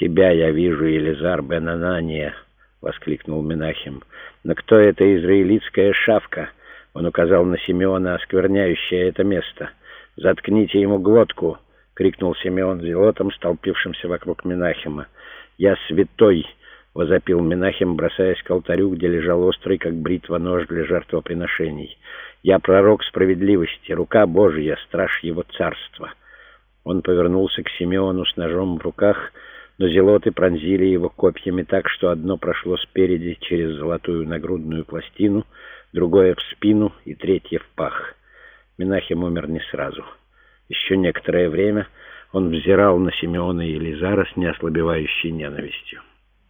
«Тебя я вижу, Елизар бен Анания!» — воскликнул Менахем. «Но кто эта израилитская шавка?» — он указал на Симеона, оскверняющее это место. «Заткните ему глотку!» — крикнул Симеон зелотом, столпившимся вокруг Менахема. «Я святой!» — возопил Менахем, бросаясь к алтарю, где лежал острый, как бритва, нож для жертвоприношений. «Я пророк справедливости, рука Божья, страж его царства!» Он повернулся к Симеону с ножом в руках, но зелоты пронзили его копьями так, что одно прошло спереди через золотую нагрудную пластину, другое в спину и третье в пах. Менахем умер не сразу. Еще некоторое время он взирал на Симеона и Елизара с неослабевающей ненавистью.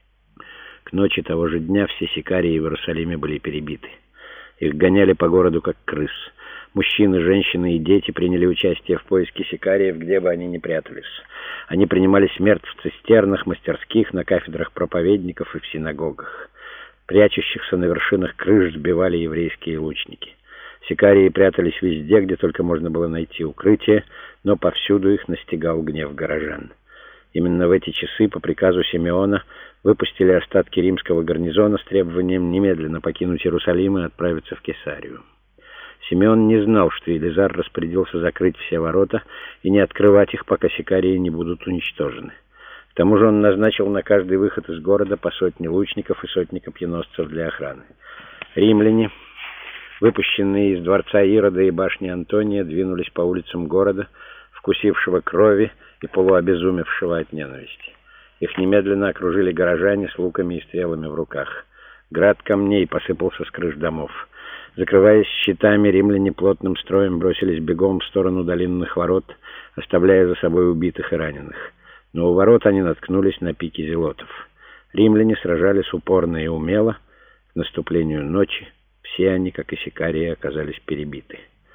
К ночи того же дня все сикарии в Иерусалиме были перебиты. Их гоняли по городу, как крыс. Мужчины, женщины и дети приняли участие в поиске сикариев, где бы они ни прятались. Они принимали смерть в цистернах, мастерских, на кафедрах проповедников и в синагогах. Прячущихся на вершинах крыш сбивали еврейские лучники. Сикарии прятались везде, где только можно было найти укрытие, но повсюду их настигал гнев горожан. Именно в эти часы, по приказу Симеона, выпустили остатки римского гарнизона с требованием немедленно покинуть Иерусалим и отправиться в Кесарию. Симеон не знал, что Елизар распорядился закрыть все ворота и не открывать их, пока сикарии не будут уничтожены. К тому же он назначил на каждый выход из города по 100 лучников и 100 копьеносцев для охраны. Римляне, выпущенные из дворца Ирода и башни Антония, двинулись по улицам города, вкусившего крови и полуобезумевшего от ненависти. Их немедленно окружили горожане с луками и стрелами в руках. Град камней посыпался с крыш домов. Закрываясь щитами, римляне плотным строем бросились бегом в сторону долинных ворот, оставляя за собой убитых и раненых. Но у ворот они наткнулись на пики зелотов. Римляне сражались упорно и умело. К наступлению ночи все они, как и сикарии, оказались перебиты.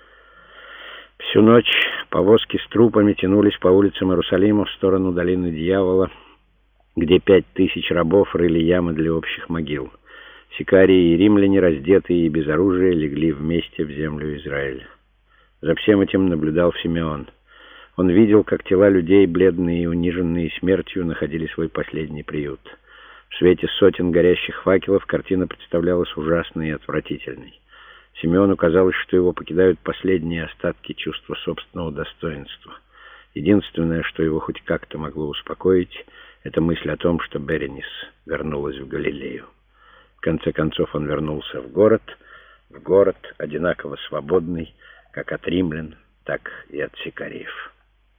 Всю ночь повозки с трупами тянулись по улицам Иерусалима в сторону долины Дьявола, где 5000 рабов рыли ямы для общих могил. Сикарии и римляне, раздетые и без оружия, легли вместе в землю Израиля. За всем этим наблюдал Симеон. Он видел, как тела людей, бледные и униженные смертью, находили свой последний приют. В свете сотен горящих факелов картина представлялась ужасной и отвратительной. Симеону казалось, что его покидают последние остатки чувства собственного достоинства. Единственное, что его хоть как-то могло успокоить, это мысль о том, что Беренис вернулась в Галилею. В конце концов он вернулся в город одинаково свободный, как от римлян, так и от сикариев.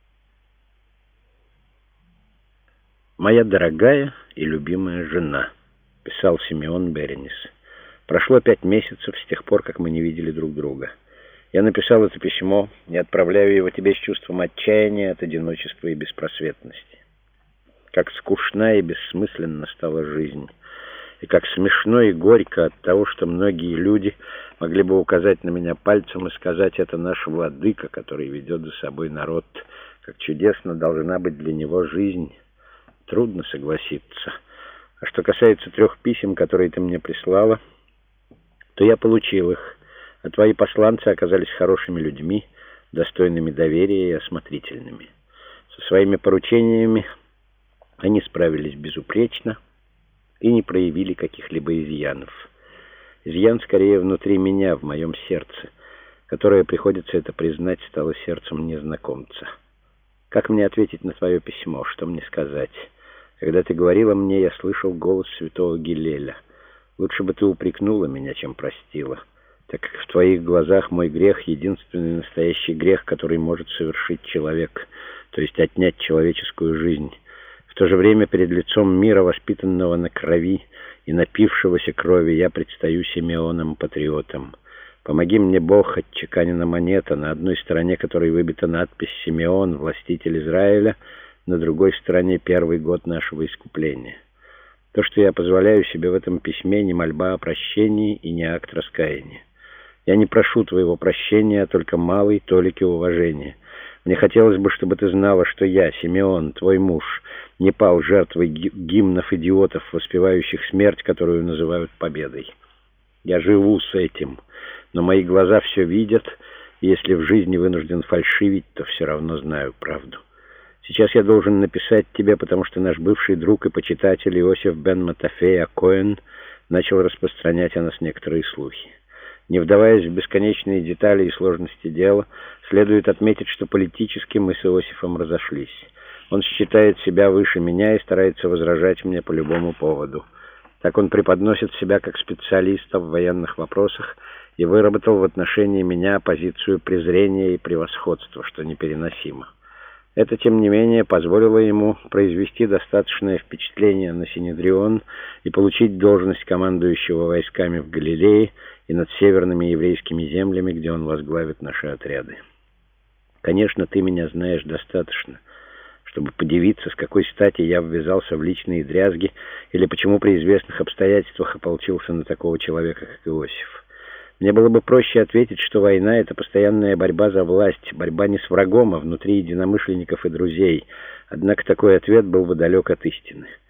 «Моя дорогая и любимая жена», — писал Симеон Беренис. «Прошло 5 месяцев с тех пор, как мы не видели друг друга. Я написал это письмо и отправляю его тебе с чувством отчаяния от одиночества и беспросветности. Как скучна и бессмысленна стала жизнь, и как смешно и горько от того, что многие люди могли бы указать на меня пальцем и сказать: это наш владыка, который ведет за собой народ, как чудесно должна быть для него жизнь. Трудно согласиться. А что касается 3 писем, которые ты мне прислала, то я получил их, а твои посланцы оказались хорошими людьми, достойными доверия и осмотрительными. Со своими поручениями они справились безупречно и не проявили каких-либо изъянов. Изъян скорее внутри меня, в моем сердце, которое, приходится это признать, стало сердцем незнакомца. Как мне ответить на твое письмо? Что мне сказать? Когда ты говорила мне, я слышал голос святого Гилеля. Лучше бы ты упрекнула меня, чем простила, так как в твоих глазах мой грех — единственный настоящий грех, который может совершить человек, то есть отнять человеческую жизнь. В то же время перед лицом мира, воспитанного на крови и напившегося крови, я предстаю Симеоном-патриотом. Помоги мне, Бог, отчеканена монета, на одной стороне которой выбита надпись «Симеон, властитель Израиля», на другой стороне первый год нашего искупления. То, что я позволяю себе в этом письме, не мольба о прощении и не акт раскаяния. Я не прошу твоего прощения, а только малой толики уважения. Мне хотелось бы, чтобы ты знала, что я, Симеон, твой муж, не пал жертвой гимнов идиотов, воспевающих смерть, которую называют победой. Я живу с этим, но мои глаза все видят, и если в жизни вынужден фальшивить, то все равно знаю правду. Сейчас я должен написать тебе, потому что наш бывший друг и почитатель Иосиф бен Матафей а-Коэн начал распространять о нас некоторые слухи. Не вдаваясь в бесконечные детали и сложности дела, следует отметить, что политически мы с Иосифом разошлись. Он считает себя выше меня и старается возражать мне по любому поводу. Так он преподносит себя как специалиста в военных вопросах и выработал в отношении меня позицию презрения и превосходства, что непереносимо. Это, тем не менее, позволило ему произвести достаточное впечатление на Синедрион и получить должность командующего войсками в Галилее и над северными еврейскими землями, где он возглавит наши отряды. Конечно, ты меня знаешь достаточно, чтобы подивиться, с какой стати я ввязался в личные дрязги или почему при известных обстоятельствах ополчился на такого человека, как Иосиф. Мне было бы проще ответить, что война — это постоянная борьба за власть, борьба не с врагом, а внутри единомышленников и друзей. Однако такой ответ был бы далек от истины.